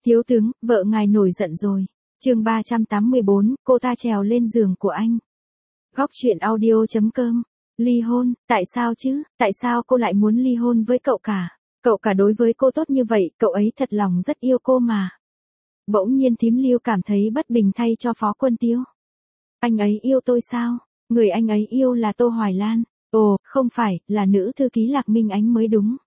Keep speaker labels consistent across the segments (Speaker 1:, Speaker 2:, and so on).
Speaker 1: Thiếu tướng, vợ ngài nổi giận rồi. Chương 384, cô ta trèo lên giường của anh. Góc truyện audio.com. Ly hôn, tại sao chứ, tại sao cô lại muốn ly hôn với cậu cả? Cậu cả đối với cô tốt như vậy, cậu ấy thật lòng rất yêu cô mà. Bỗng nhiên thím Lưu cảm thấy bất bình thay cho Phó Quân Tiêu. Anh ấy yêu tôi sao? Người anh ấy yêu là Tô Hoài Lan. Ồ, không phải, là nữ thư ký Lạc Minh Ánh mới đúng.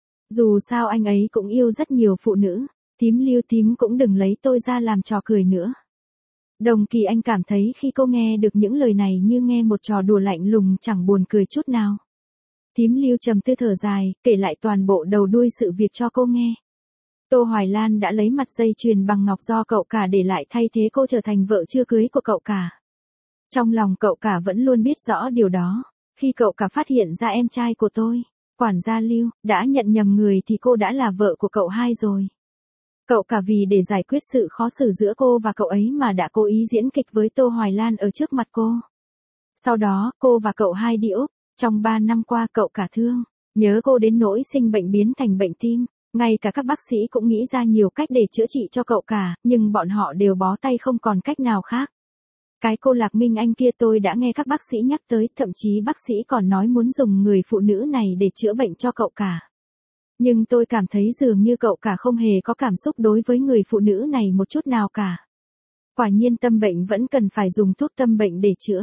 Speaker 1: Dù sao anh ấy cũng yêu rất nhiều phụ nữ. Thím Lưu, thím cũng đừng lấy tôi ra làm trò cười nữa. Đồng Kỳ Anh cảm thấy khi cô nghe được những lời này như nghe một trò đùa lạnh lùng chẳng buồn cười chút nào. Thím Lưu trầm tư thở dài, kể lại toàn bộ đầu đuôi sự việc cho cô nghe. Tô Hoài Lan đã lấy mặt dây chuyền bằng ngọc do cậu cả để lại thay thế cô trở thành vợ chưa cưới của cậu cả. Trong lòng cậu cả vẫn luôn biết rõ điều đó. Khi cậu cả phát hiện ra em trai của tôi, quản gia Lưu, đã nhận nhầm người thì cô đã là vợ của cậu hai rồi. Cậu cả vì để giải quyết sự khó xử giữa cô và cậu ấy mà đã cố ý diễn kịch với Tô Hoài Lan ở trước mặt cô. Sau đó, cô và cậu hai đi Úc. Trong 3 năm qua cậu cả thương, nhớ cô đến nỗi sinh bệnh biến thành bệnh tim. Ngay cả các bác sĩ cũng nghĩ ra nhiều cách để chữa trị cho cậu cả, nhưng bọn họ đều bó tay không còn cách nào khác. Cái cô Lạc Minh Anh kia tôi đã nghe các bác sĩ nhắc tới, thậm chí bác sĩ còn nói muốn dùng người phụ nữ này để chữa bệnh cho cậu cả. Nhưng tôi cảm thấy dường như cậu cả không hề có cảm xúc đối với người phụ nữ này một chút nào cả. Quả nhiên tâm bệnh vẫn cần phải dùng thuốc tâm bệnh để chữa.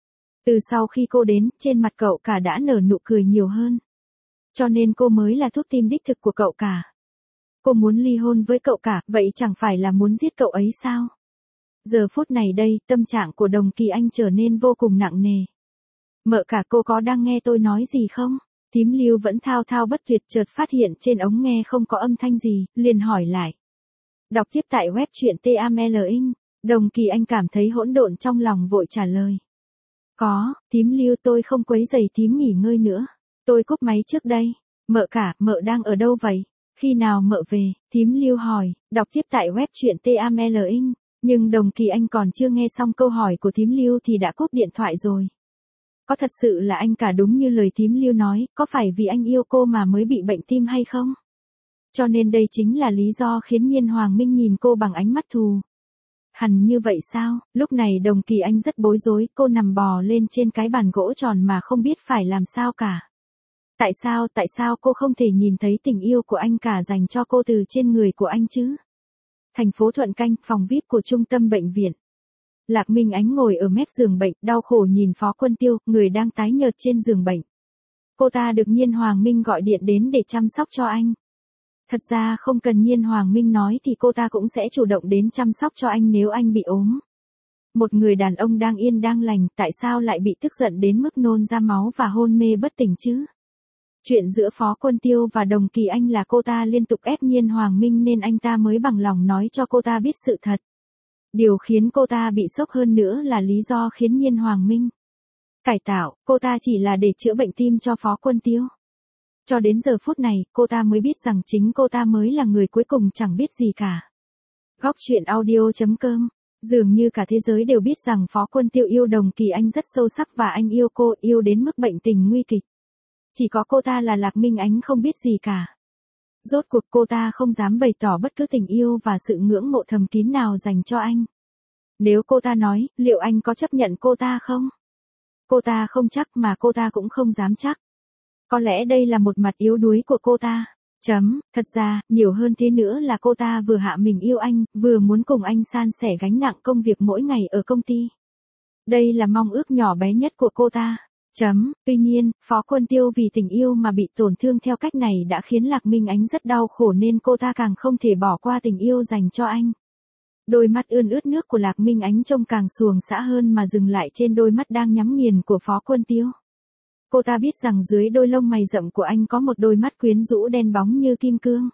Speaker 1: Từ sau khi cô đến, trên mặt cậu cả đã nở nụ cười nhiều hơn. Cho nên cô mới là thuốc tim đích thực của cậu cả. Cô muốn ly hôn với cậu cả, vậy chẳng phải là muốn giết cậu ấy sao? Giờ phút này đây, tâm trạng của Đồng Kỳ Anh trở nên vô cùng nặng nề. Mợ cả, cô có đang nghe tôi nói gì không? Thím Lưu vẫn thao thao bất tuyệt, chợt phát hiện trên ống nghe không có âm thanh gì, liền hỏi lại. Đọc tiếp tại web truyện TAMLIN. Đồng Kỳ Anh cảm thấy hỗn độn trong lòng vội trả lời. Có, thím Lưu, tôi không quấy rầy thím nghỉ ngơi nữa. Tôi cúp máy trước đây. Mợ cả, mợ đang ở đâu vậy? Khi nào mợ về? Thím Lưu hỏi. Đọc tiếp tại web truyện TAMLIN. Nhưng Đồng Kỳ Anh còn chưa nghe xong câu hỏi của thím Lưu thì đã cúp điện thoại rồi. Có thật sự là anh cả đúng như lời thím Lưu nói, có phải vì anh yêu cô mà mới bị bệnh tim hay không? Cho nên đây chính là lý do khiến Nhiên Hoàng Minh nhìn cô bằng ánh mắt thù. Hẳn như vậy sao? Lúc này Đồng Kỳ Anh rất bối rối, cô nằm bò lên trên cái bàn gỗ tròn mà không biết phải làm sao cả. Tại sao cô không thể nhìn thấy tình yêu của anh cả dành cho cô từ trên người của anh chứ? Thành phố Thuận Canh, phòng VIP của trung tâm bệnh viện. Lạc Minh Ánh ngồi ở mép giường bệnh, đau khổ nhìn Phó Quân Tiêu, người đang tái nhợt trên giường bệnh. Cô ta được Nhiên Hoàng Minh gọi điện đến để chăm sóc cho anh. Thật ra không cần Nhiên Hoàng Minh nói thì cô ta cũng sẽ chủ động đến chăm sóc cho anh nếu anh bị ốm. Một người đàn ông đang yên đang lành, tại sao lại bị tức giận đến mức nôn ra máu và hôn mê bất tỉnh chứ? Chuyện giữa Phó Quân Tiêu và Đồng Kỳ Anh là cô ta liên tục ép Nhiên Hoàng Minh nên anh ta mới bằng lòng nói cho cô ta biết sự thật. Điều khiến cô ta bị sốc hơn nữa là lý do khiến Nhiên Hoàng Minh cải tạo, cô ta chỉ là để chữa bệnh tim cho Phó Quân Tiêu. Cho đến giờ phút này, cô ta mới biết rằng chính cô ta mới là người cuối cùng chẳng biết gì cả. Góc truyện audio.com. Dường như cả thế giới đều biết rằng Phó Quân Tiêu yêu Đồng Kỳ Anh rất sâu sắc và anh yêu cô, yêu đến mức bệnh tình nguy kịch. Chỉ có cô ta là Lạc Minh Ánh không biết gì cả. Rốt cuộc cô ta không dám bày tỏ bất cứ tình yêu và sự ngưỡng mộ thầm kín nào dành cho anh. Nếu cô ta nói, liệu anh có chấp nhận cô ta không? Cô ta không chắc mà cô ta cũng không dám chắc. Có lẽ đây là một mặt yếu đuối của cô ta. Thật ra, nhiều hơn thế nữa là cô ta vừa hạ mình yêu anh, vừa muốn cùng anh san sẻ gánh nặng công việc mỗi ngày ở công ty. Đây là mong ước nhỏ bé nhất của cô ta. Tuy nhiên, Phó Quân Tiêu vì tình yêu mà bị tổn thương theo cách này đã khiến Lạc Minh Ánh rất đau khổ nên cô ta càng không thể bỏ qua tình yêu dành cho anh. Đôi mắt ươn ướt nước của Lạc Minh Ánh trông càng xuồng xã hơn mà dừng lại trên đôi mắt đang nhắm nghiền của Phó Quân Tiêu. Cô ta biết rằng dưới đôi lông mày rậm của anh có một đôi mắt quyến rũ đen bóng như kim cương.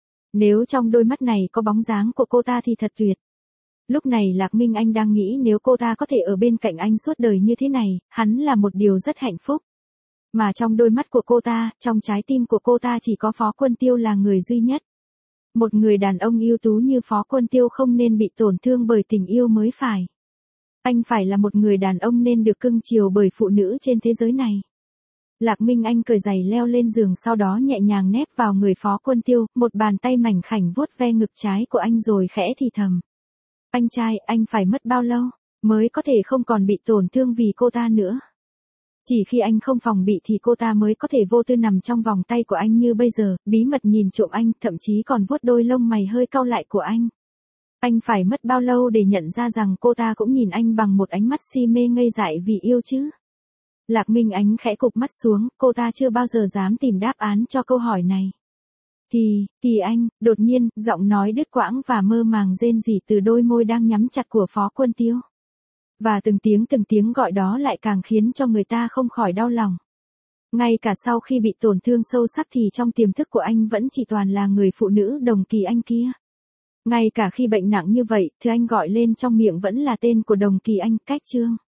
Speaker 1: Nếu trong đôi mắt này có bóng dáng của cô ta thì thật tuyệt. Lúc này Lạc Minh Anh đang nghĩ nếu cô ta có thể ở bên cạnh anh suốt đời như thế này, hắn là một điều rất hạnh phúc. Mà trong đôi mắt của cô ta, trong trái tim của cô ta chỉ có Phó Quân Tiêu là người duy nhất. Một người đàn ông ưu tú như Phó Quân Tiêu không nên bị tổn thương bởi tình yêu mới phải. Anh phải là một người đàn ông nên được cưng chiều bởi phụ nữ trên thế giới này. Lạc Minh Anh cởi giày leo lên giường, sau đó nhẹ nhàng nép vào người Phó Quân Tiêu, một bàn tay mảnh khảnh vuốt ve ngực trái của anh rồi khẽ thì thầm. Anh trai, anh phải mất bao lâu mới có thể không còn bị tổn thương vì cô ta nữa? Chỉ khi anh không phòng bị thì cô ta mới có thể vô tư nằm trong vòng tay của anh như bây giờ, bí mật nhìn trộm anh, thậm chí còn vuốt đôi lông mày hơi cau lại của anh. Anh phải mất bao lâu để nhận ra rằng cô ta cũng nhìn anh bằng một ánh mắt si mê ngây dại vì yêu chứ? Lạc Minh Ánh khẽ cụp mắt xuống, cô ta chưa bao giờ dám tìm đáp án cho câu hỏi này. Kỳ anh, đột nhiên, giọng nói đứt quãng và mơ màng rên rỉ từ đôi môi đang nhắm chặt của Phó Quân Tiêu. Và từng tiếng gọi đó lại càng khiến cho người ta không khỏi đau lòng. Ngay cả sau khi bị tổn thương sâu sắc thì trong tiềm thức của anh vẫn chỉ toàn là người phụ nữ Đồng Kỳ Anh kia. Ngay cả khi bệnh nặng như vậy, thứ anh gọi lên trong miệng vẫn là tên của Đồng Kỳ Anh, Cách Trương.